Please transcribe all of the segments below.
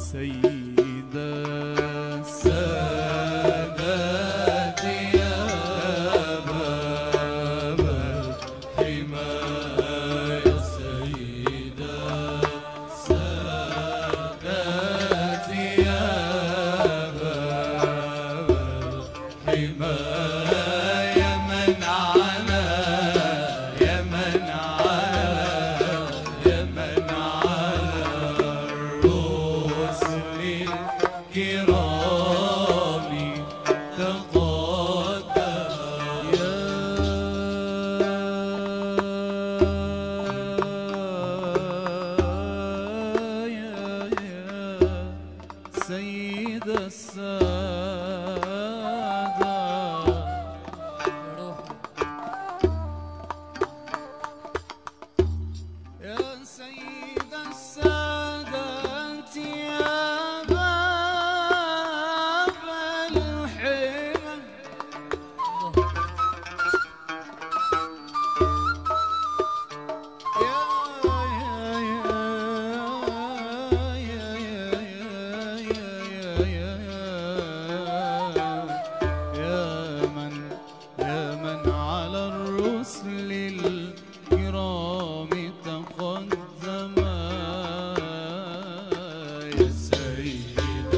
سيد السادات يا باب الحماية سيد السادات يا باب الحماية من على يا من على يا من على الرسل الكرام تقدم يا سيد السادة يا سيد السادات يا باب الحمى يا من على الرسل الكرام تقدم يا سيد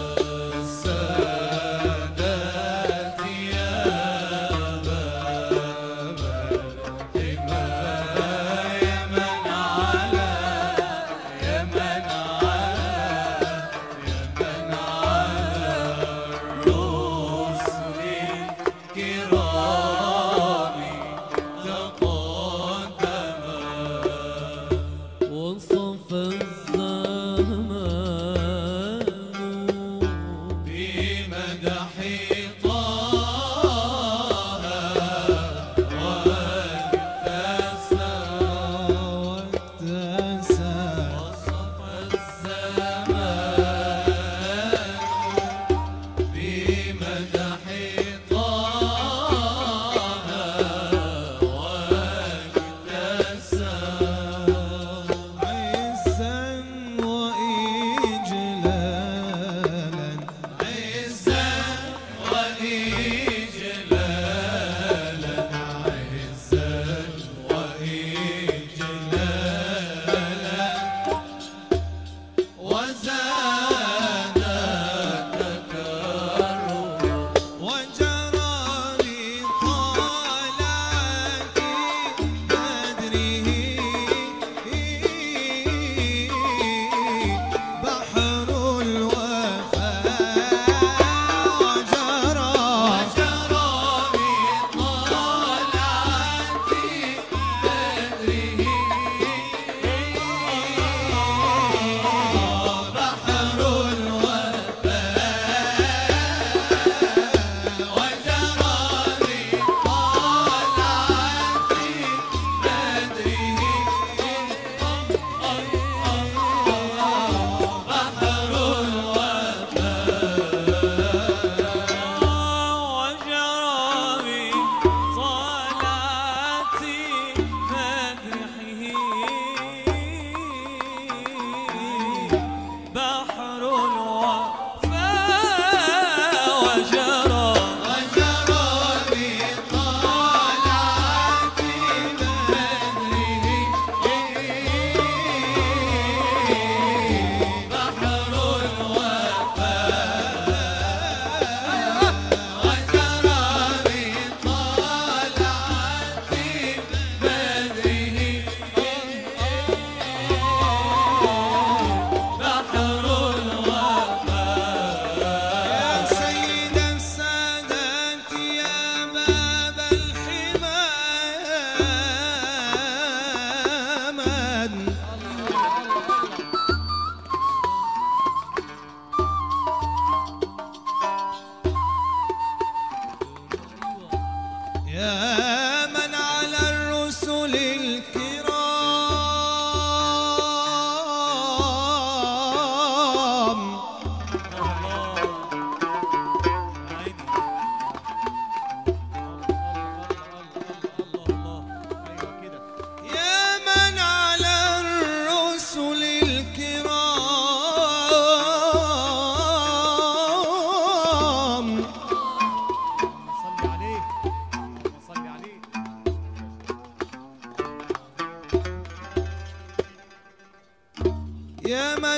السادات يا باب الحماية من على يا من على يا من على الرسل الكرام تقدم وصف الزمان بمدح طه واكتسى وصف الزمان بمدح طه واكتسى عزا وإجلالا عزا وإجلالا عزا وإجلالا وزاد تكرما وجرى بطلعة بدره بحر الوفاء وجرى بطلعة بدره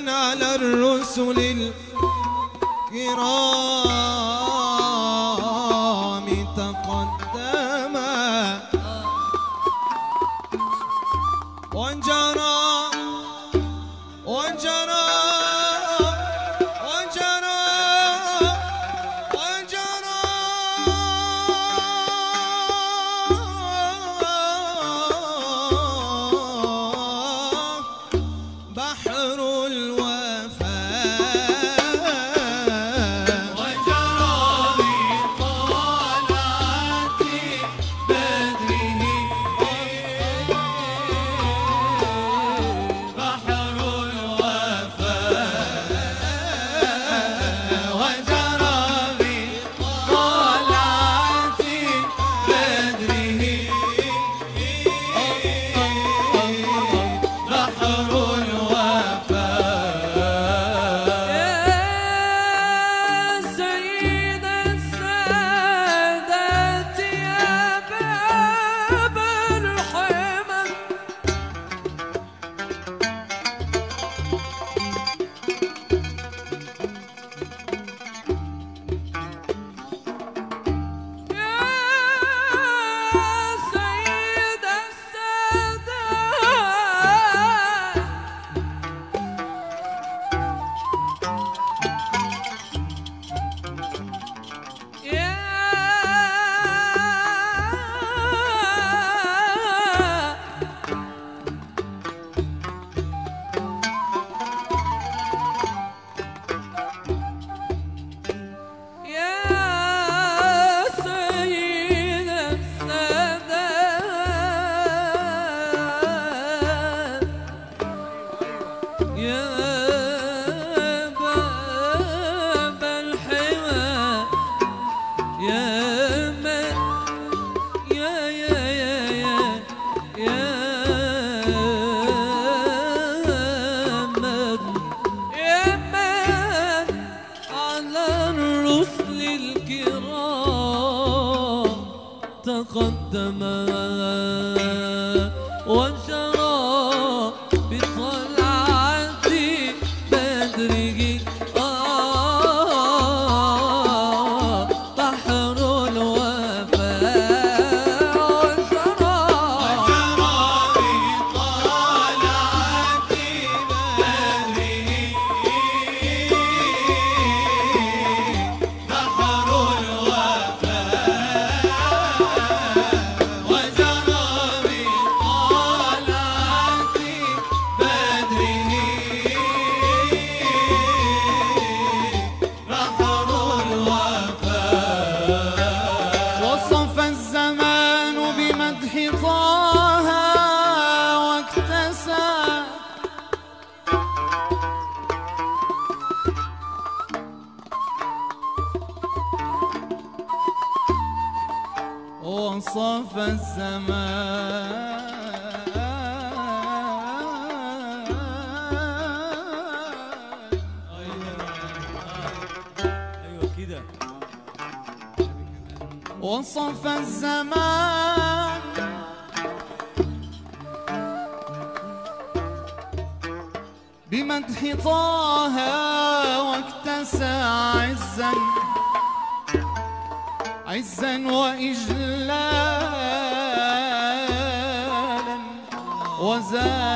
على الرسل الكرام تقدما وانجرى وانجرى وانجرى وانجرى بحر الوفاء وجرى بطلعة بدره بحر الوفاء وجرى بطلعة بدره بحر تقدما وانشرى بطلعة بدره بحر الوفاء وانشرى بطلعة بدره بحر الوفاء وجرى بطلعة بدره بحر الوفاء وصف الزمان بمدح طه واكتسى وصف ايوه كده وصف الزمان بمدح طه واكتسى عزا عزا وإجلالا وزاد